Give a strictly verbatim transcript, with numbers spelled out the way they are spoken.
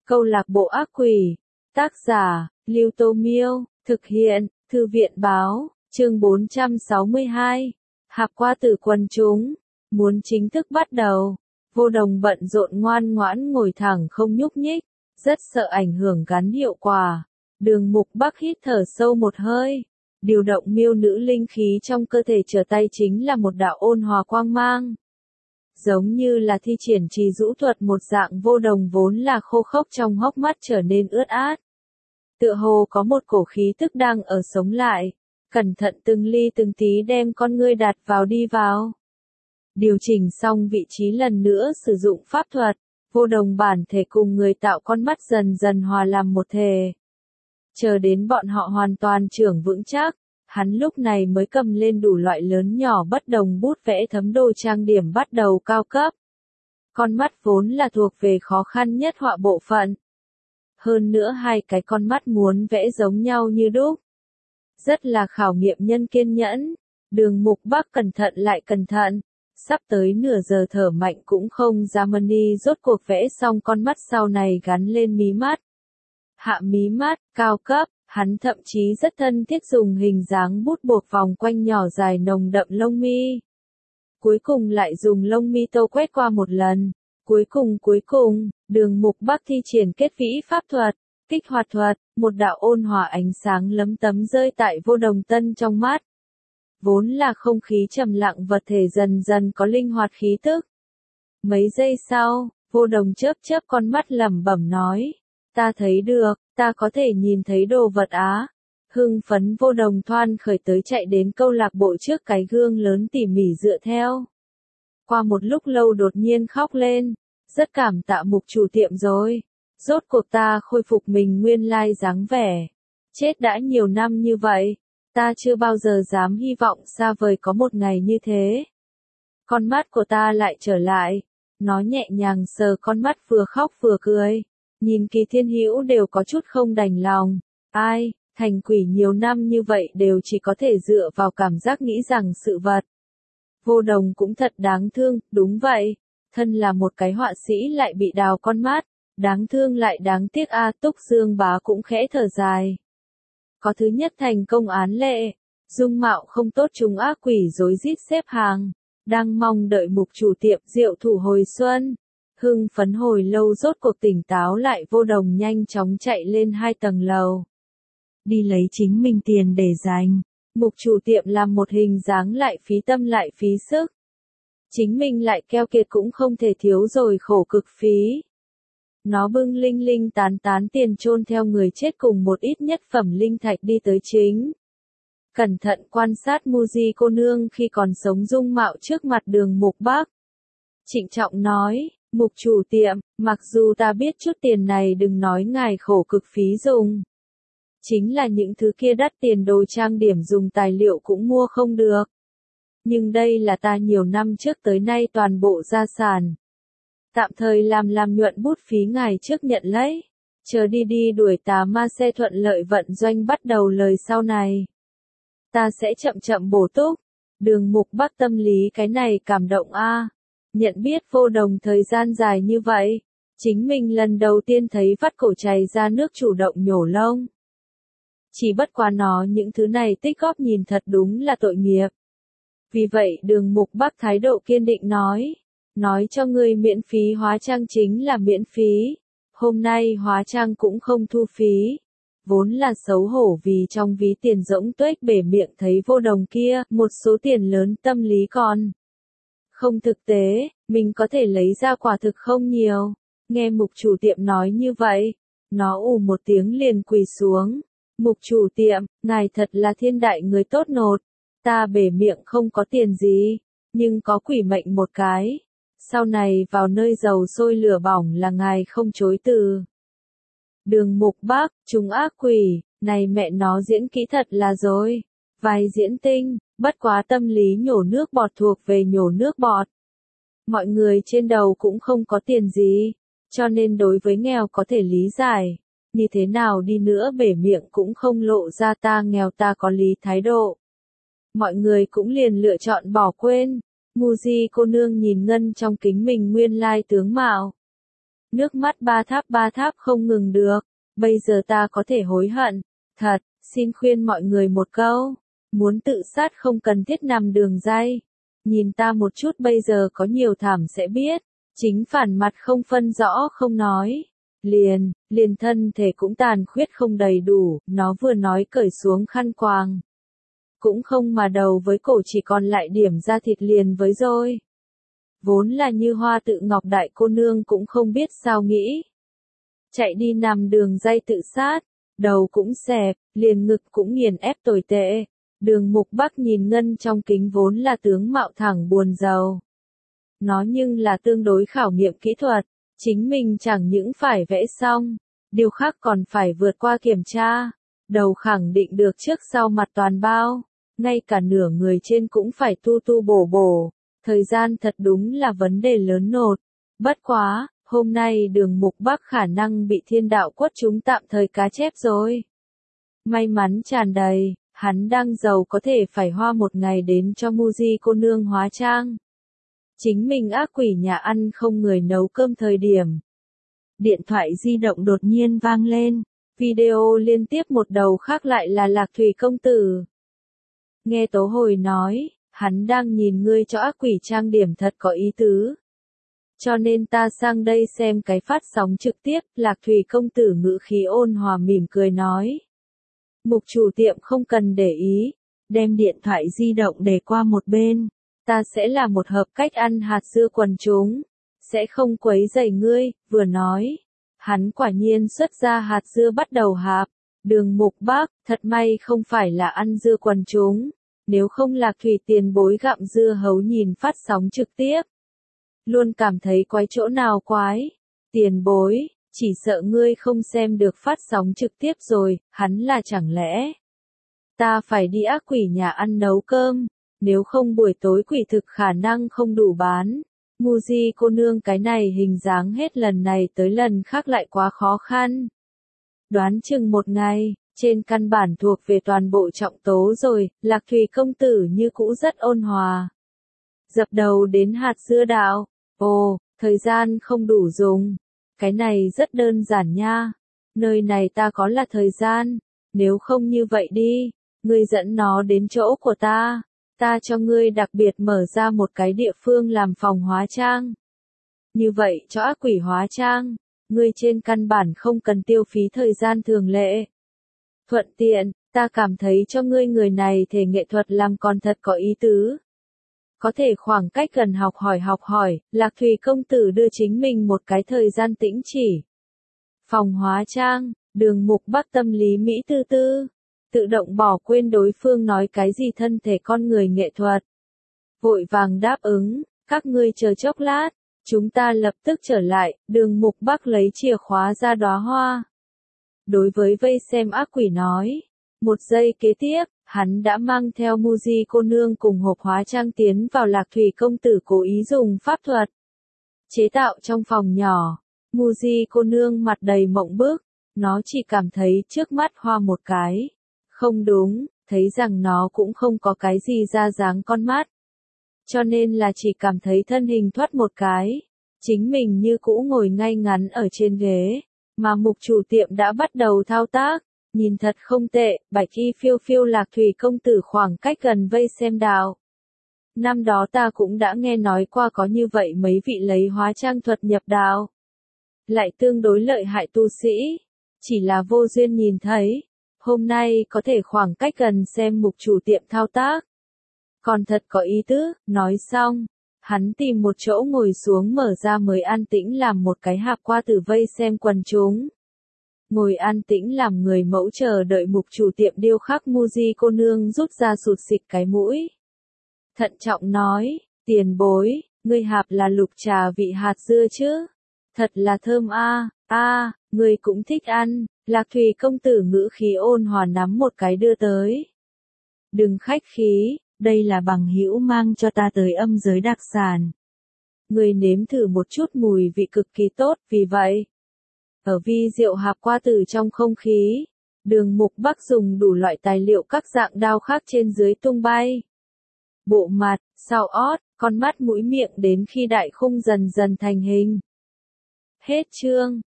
Câu lạc bộ ác quỷ. Tác giả, Lưu Tô Miêu. Thực hiện, Thư viện Báo. Chương bốn trăm sáu mươi hai. Hạp qua từ quần chúng. Muốn chính thức bắt đầu. Vô Đồng bận rộn ngoan ngoãn ngồi thẳng không nhúc nhích. Rất sợ ảnh hưởng gắn hiệu quả. Đường Mục Bắc hít thở sâu một hơi. Điều động miêu nữ linh khí trong cơ thể trở tay chính là một đạo ôn hòa quang mang. Giống như là thi triển trì rũ thuật một dạng. Vô Đồng vốn là khô khốc trong hốc mắt trở nên ướt át. Tựa hồ có một cổ khí tức đang ở sống lại. Cẩn thận từng ly từng tí đem con ngươi đặt vào đi vào. Điều chỉnh xong vị trí lần nữa sử dụng pháp thuật. Vô Đồng bản thể cùng người tạo con mắt dần dần hòa làm một thể. Chờ đến bọn họ hoàn toàn trưởng vững chắc, hắn lúc này mới cầm lên đủ loại lớn nhỏ bất đồng bút vẽ thấm đồ trang điểm bắt đầu cao cấp. Con mắt vốn là thuộc về khó khăn nhất họa bộ phận. Hơn nữa hai cái con mắt muốn vẽ giống nhau như đúc. Rất là khảo nghiệm nhân kiên nhẫn. Đường Mục Bắc cẩn thận lại cẩn thận. Sắp tới nửa giờ thở mạnh cũng không ra mân đi, rốt cuộc vẽ xong con mắt sau này gắn lên mí mắt. Hạ mí mắt, cao cấp, hắn thậm chí rất thân thiết dùng hình dáng bút buộc vòng quanh nhỏ dài nồng đậm lông mi. Cuối cùng lại dùng lông mi tô quét qua một lần. Cuối cùng cuối cùng, Đường Mục Bắc thi triển kết vĩ pháp thuật, kích hoạt thuật, một đạo ôn hòa ánh sáng lấm tấm rơi tại Vô Đồng tân trong mắt. Vốn là không khí trầm lặng vật thể dần dần có linh hoạt khí tức. Mấy giây sau, Vô Đồng chớp chớp con mắt lẩm bẩm nói. Ta thấy được, ta có thể nhìn thấy đồ vật á. Hưng phấn Vô Đồng thoăn khởi tới chạy đến câu lạc bộ trước cái gương lớn tỉ mỉ dựa theo. Qua một lúc lâu đột nhiên khóc lên. Rất cảm tạ Mục chủ tiệm rồi. Rốt cuộc ta khôi phục mình nguyên lai dáng vẻ. Chết đã nhiều năm như vậy. Ta chưa bao giờ dám hy vọng xa vời có một ngày như thế. Con mắt của ta lại trở lại. Nó nhẹ nhàng sờ con mắt vừa khóc vừa cười. Nhìn Kỳ Thiên Hữu đều có chút không đành lòng. Ai, thành quỷ nhiều năm như vậy đều chỉ có thể dựa vào cảm giác nghĩ rằng sự vật. Vô Đồng cũng thật đáng thương, đúng vậy. Thân là một cái họa sĩ lại bị đào con mắt. Đáng thương lại đáng tiếc a. Túc Dương Bá cũng khẽ thở dài. Có thứ nhất thành công án lệ. Dung mạo không tốt chúng ác quỷ rối rít xếp hàng. Đang mong đợi Mục chủ tiệm diệu thủ hồi xuân. Hưng phấn hồi lâu rốt cuộc tỉnh táo lại. Vô Đồng nhanh chóng chạy lên hai tầng lầu. Đi lấy chính mình tiền để dành. Mục chủ tiệm làm một hình dáng lại phí tâm lại phí sức. Chính mình lại keo kiệt cũng không thể thiếu rồi khổ cực phí. Nó bưng linh linh tán tán tiền chôn theo người chết cùng một ít nhất phẩm linh thạch đi tới chính. Cẩn thận quan sát Muji cô nương khi còn sống dung mạo trước mặt Đường Mục Bắc. Trịnh trọng nói, Mục chủ tiệm, mặc dù ta biết chút tiền này đừng nói ngài khổ cực phí dùng. Chính là những thứ kia đắt tiền đồ trang điểm dùng tài liệu cũng mua không được. Nhưng đây là ta nhiều năm trước tới nay toàn bộ gia sản. Tạm thời làm làm nhuận bút phí ngài trước nhận lấy. Chờ đi đi đuổi tà ma xe thuận lợi vận doanh bắt đầu lời sau này. Ta sẽ chậm chậm bổ túc. Đường Mục Bắc tâm lý cái này cảm động a. Nhận biết Vô Đồng thời gian dài như vậy. Chính mình lần đầu tiên thấy vắt cổ chảy ra nước chủ động nhổ lông. Chỉ bất quá nó những thứ này tích góp nhìn thật đúng là tội nghiệp. Vì vậy Đường Mục Bắc thái độ kiên định nói. Nói cho ngươi miễn phí hóa trang chính là miễn phí. Hôm nay hóa trang cũng không thu phí. Vốn là xấu hổ vì trong ví tiền rỗng tuếch bể miệng thấy Vô Đồng kia, một số tiền lớn tâm lý còn. Không thực tế, mình có thể lấy ra quả thực không nhiều. Nghe Mục chủ tiệm nói như vậy. Nó ù một tiếng liền quỳ xuống. Mục chủ tiệm, ngài thật là thiên đại người tốt nột. Ta bể miệng không có tiền gì, nhưng có quỷ mệnh một cái. Sau này vào nơi dầu sôi lửa bỏng là ngài không chối từ. Đường Mục Bắc, chúng ác quỷ, này mẹ nó diễn kỹ thật là rồi. Vai diễn tinh, bất quá tâm lý nhổ nước bọt thuộc về nhổ nước bọt. Mọi người trên đầu cũng không có tiền gì, cho nên đối với nghèo có thể lý giải. Như thế nào đi nữa bể miệng cũng không lộ ra ta nghèo ta có lý thái độ. Mọi người cũng liền lựa chọn bỏ quên. Muji cô nương nhìn ngân trong kính mình nguyên lai tướng mạo. Nước mắt ba tháp ba tháp không ngừng được, bây giờ ta có thể hối hận, thật, xin khuyên mọi người một câu, muốn tự sát không cần thiết nằm đường ray, nhìn ta một chút bây giờ có nhiều thảm sẽ biết, chính phản mặt không phân rõ không nói, liền, liền thân thể cũng tàn khuyết không đầy đủ, nó vừa nói cởi xuống khăn quàng. Cũng không mà đầu với cổ chỉ còn lại điểm da thịt liền với rồi. Vốn là như Hoa Tự Ngọc đại cô nương cũng không biết sao nghĩ. Chạy đi nằm đường ray tự sát, đầu cũng xẹp, liền ngực cũng nghiền ép tồi tệ. Đường Mục Bắc nhìn Ngân trong kính vốn là tướng mạo thẳng buồn rầu. Nó nhưng là tương đối khảo nghiệm kỹ thuật, chính mình chẳng những phải vẽ xong, điều khác còn phải vượt qua kiểm tra. Đầu khẳng định được trước sau mặt toàn bao, ngay cả nửa người trên cũng phải tu tu bổ bổ. Thời gian thật đúng là vấn đề lớn nột. Bất quá, hôm nay Đường Mục Bắc khả năng bị thiên đạo quất chúng tạm thời cá chép rồi. May mắn tràn đầy, hắn đang giàu có thể phải hoa một ngày đến cho Muji cô nương hóa trang. Chính mình ác quỷ nhà ăn không người nấu cơm thời điểm. Điện thoại di động đột nhiên vang lên, video liên tiếp một đầu khác lại là Lạc Thủy công tử. Nghe Tố Hồi nói, hắn đang nhìn ngươi cho ác quỷ trang điểm thật có ý tứ. Cho nên ta sang đây xem cái phát sóng trực tiếp, Lạc Thủy công tử ngữ khí ôn hòa mỉm cười nói. Mục chủ tiệm không cần để ý, đem điện thoại di động để qua một bên, ta sẽ là một hợp cách ăn hạt dưa quần chúng, sẽ không quấy rầy ngươi, vừa nói. Hắn quả nhiên xuất ra hạt dưa bắt đầu hạp, Đường Mục Bắc, thật may không phải là ăn dưa quần chúng. Nếu không Lạc Thủy tiền bối gặm dưa hấu nhìn phát sóng trực tiếp. Luôn cảm thấy quái chỗ nào quái. Tiền bối, chỉ sợ ngươi không xem được phát sóng trực tiếp rồi, hắn là chẳng lẽ. Ta phải đi ác quỷ nhà ăn nấu cơm, nếu không buổi tối quỷ thực khả năng không đủ bán. Muji cô nương cái này hình dáng hết lần này tới lần khác lại quá khó khăn. Đoán chừng một ngày. Trên căn bản thuộc về toàn bộ trọng tố rồi, Lạc Thủy công tử như cũ rất ôn hòa. Dập đầu đến hạt dưa đạo, ồ, thời gian không đủ dùng. Cái này rất đơn giản nha. Nơi này ta có là thời gian, nếu không như vậy đi, ngươi dẫn nó đến chỗ của ta. Ta cho ngươi đặc biệt mở ra một cái địa phương làm phòng hóa trang. Như vậy cho ác quỷ hóa trang, ngươi trên căn bản không cần tiêu phí thời gian thường lệ. Thuận tiện, ta cảm thấy cho ngươi người này thể nghệ thuật làm còn thật có ý tứ. Có thể khoảng cách gần học hỏi học hỏi, Lạc Thủy công tử đưa chính mình một cái thời gian tĩnh chỉ. Phòng hóa trang, Đường Mục Bắc tâm lý Mỹ tư tư, tự động bỏ quên đối phương nói cái gì thân thể con người nghệ thuật. Vội vàng đáp ứng, các ngươi chờ chốc lát, chúng ta lập tức trở lại, Đường Mục Bắc lấy chìa khóa ra đóa hoa. Đối với vây xem ác quỷ nói, một giây kế tiếp, hắn đã mang theo Muji cô nương cùng hộp hóa trang tiến vào Lạc Thủy công tử cố ý dùng pháp thuật. Chế tạo trong phòng nhỏ, Muji cô nương mặt đầy mộng bức, nó chỉ cảm thấy trước mắt hoa một cái. Không đúng, thấy rằng nó cũng không có cái gì ra dáng con mắt. Cho nên là chỉ cảm thấy thân hình thoát một cái. Chính mình như cũ ngồi ngay ngắn ở trên ghế. Mà mục chủ tiệm đã bắt đầu thao tác, nhìn thật không tệ, bạch y phiêu phiêu Lạc Thủy công tử khoảng cách gần vây xem đạo. Năm đó ta cũng đã nghe nói qua có như vậy mấy vị lấy hóa trang thuật nhập đạo. Lại tương đối lợi hại tu sĩ, chỉ là vô duyên nhìn thấy, hôm nay có thể khoảng cách gần xem mục chủ tiệm thao tác. Còn thật có ý tứ, nói xong. Hắn tìm một chỗ ngồi xuống mở ra mới an tĩnh làm một cái hạp qua tử vây xem quần chúng. Ngồi an tĩnh làm người mẫu chờ đợi mục chủ tiệm điêu khắc Muji cô nương rút ra sụt xịt cái mũi. Thận trọng nói, tiền bối, ngươi hạp là lục trà vị hạt dưa chứ? Thật là thơm a, a, ngươi cũng thích ăn, Lạc Thủy công tử ngữ khí ôn hòa nắm một cái đưa tới. Đừng khách khí. Đây là bằng hữu mang cho ta tới âm giới đặc sản. Người nếm thử một chút mùi vị cực kỳ tốt, vì vậy. Ở vi rượu hạp qua từ trong không khí, Đường Mục Bắc dùng đủ loại tài liệu các dạng đao khác trên dưới tung bay. Bộ mặt, sau ót, con mắt mũi miệng đến khi đại khung dần dần thành hình. Hết chương.